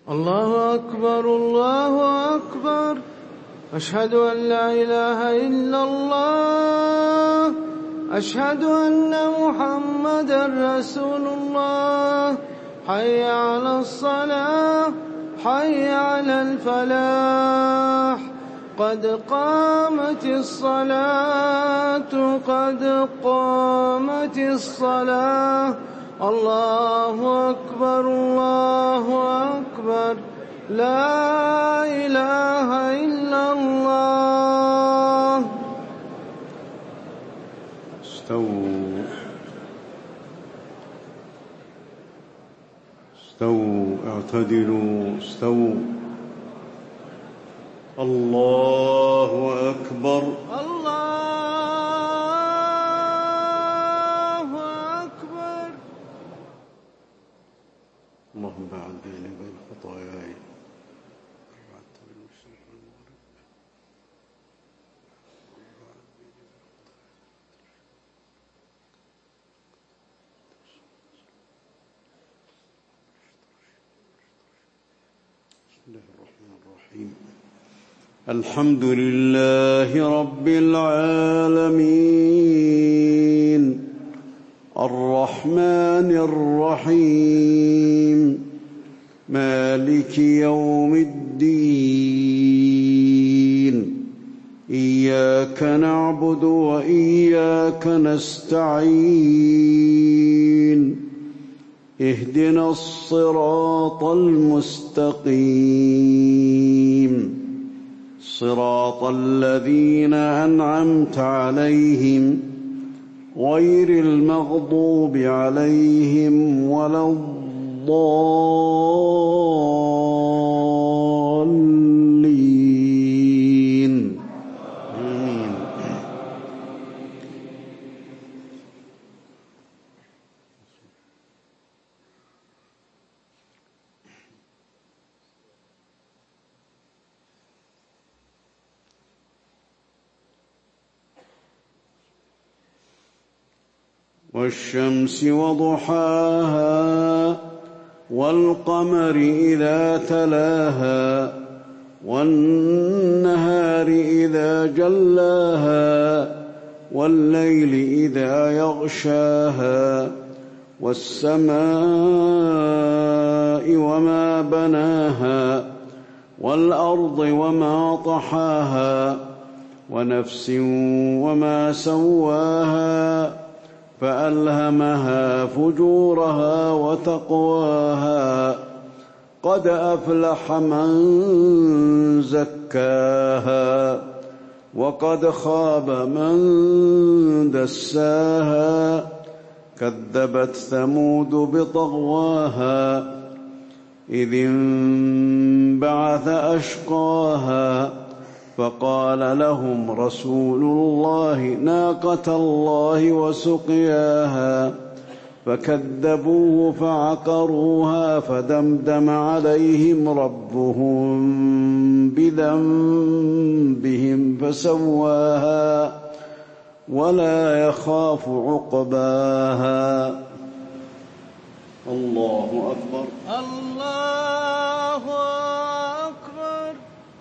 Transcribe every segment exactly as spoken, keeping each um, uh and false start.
الله أكبر الله أكبر. أشهد أن لا إله إلا الله. أشهد أن محمدا رسول الله. حي على الصلاة حي على الفلاح. قد قامت الصلاة قد قامت الصلاة. الله أكبر الله أكبر. لا إله إلا الله. استووا استووا اعتدلوا استووا. الله أكبر الله أكبر. اللهم بعد بيني وبين خطاياي. بسم الله الرحمن الرحيم. الحمد لله رب العالمين الرحمن الرحيم مالك يوم الدين. إياك نعبد وإياك نستعين. اهدنا الصراط المستقيم صراط الذين أنعمت عليهم غير المغضوب عليهم ولا الضالين. آمين. والشمس وضحاها والقمر إذا تلاها والنهار إذا جلاها والليل إذا يغشاها والسماء وما بناها والأرض وما طحاها ونفس وما سواها فألهمها فجورها وتقواها. قد أفلح من زكاها وقد خاب من دساها. كذبت ثمود بطغواها إذ انبعث أشقاها فقال لهم رسول الله ناقة الله وسقياها فكذبوه فعقروها فدمدم عليهم ربهم بذنبهم فسواها ولا يخاف عقباها. الله أكبر الله أكبر.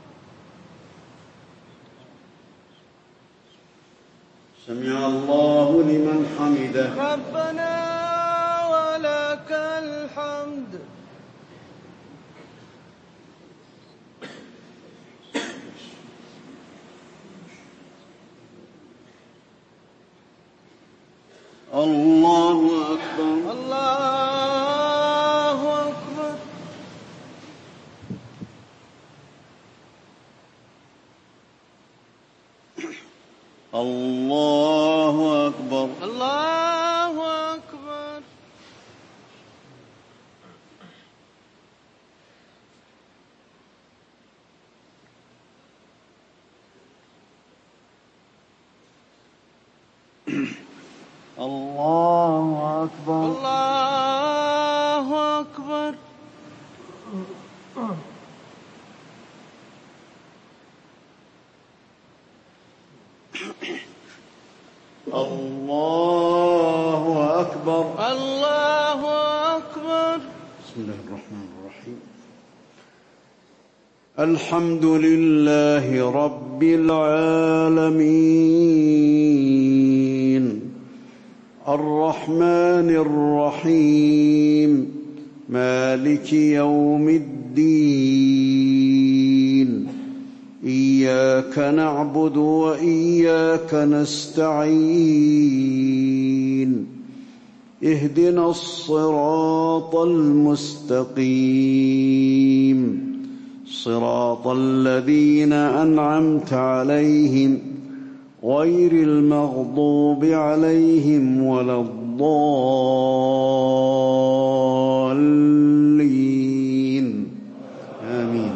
سمع الله لمن حمده. ربنا ولك الحمد. الله أكبر الله أكبر. الله أكبر الله أكبر. الله أكبر الله أكبر. الله أكبر الله أكبر. بسم الله الرحمن الرحيم. الحمد لله رب العالمين الرحمن الرحيم مالك يوم الدين إياك نعبد وإياك نستعين اهدنا الصراط المستقيم صراط الذين أنعمت عليهم غير المغضوب عليهم ولا الضالين آمين.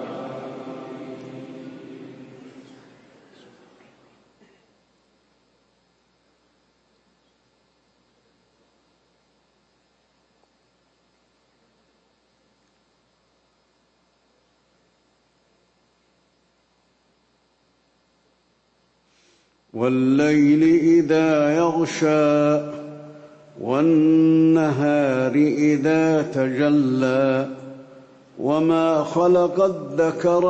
والليل إذا يغشى والنهار إذا تجلى وما خلق الذكر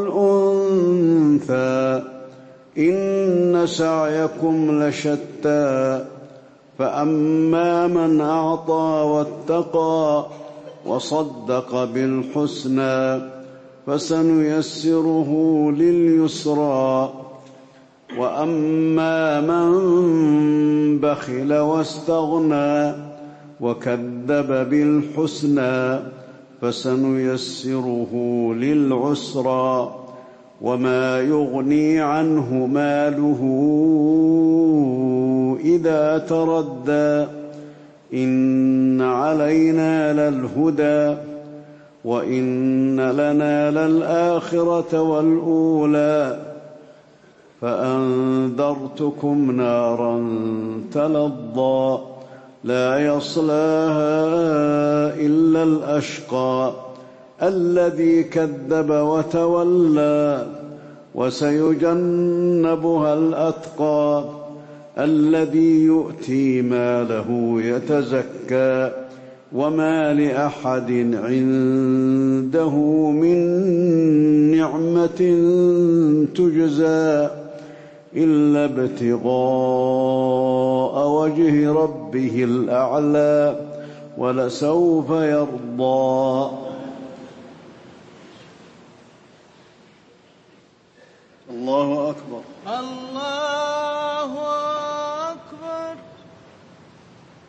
والأنثى إن سعيكم لشتى فأما من أعطى واتقى وصدق بالحسنى فسنيسره لليسرى وأما من بخل واستغنى وكذب بالحسنى فسنيسره للعسرى وما يغني عنه ماله إذا تردى إن علينا للهدى وإن لنا للآخرة والأولى فأنذرتكم نارا تلظى لا يصلاها إلا الأشقى الذي كذب وتولى وسيجنبها الأتقى الذي يؤتي ماله يتزكى وما لأحد عنده من نعمة تجزى إلا ابتغاء وجه ربه الأعلى ولسوف يرضى. الله أكبر. الله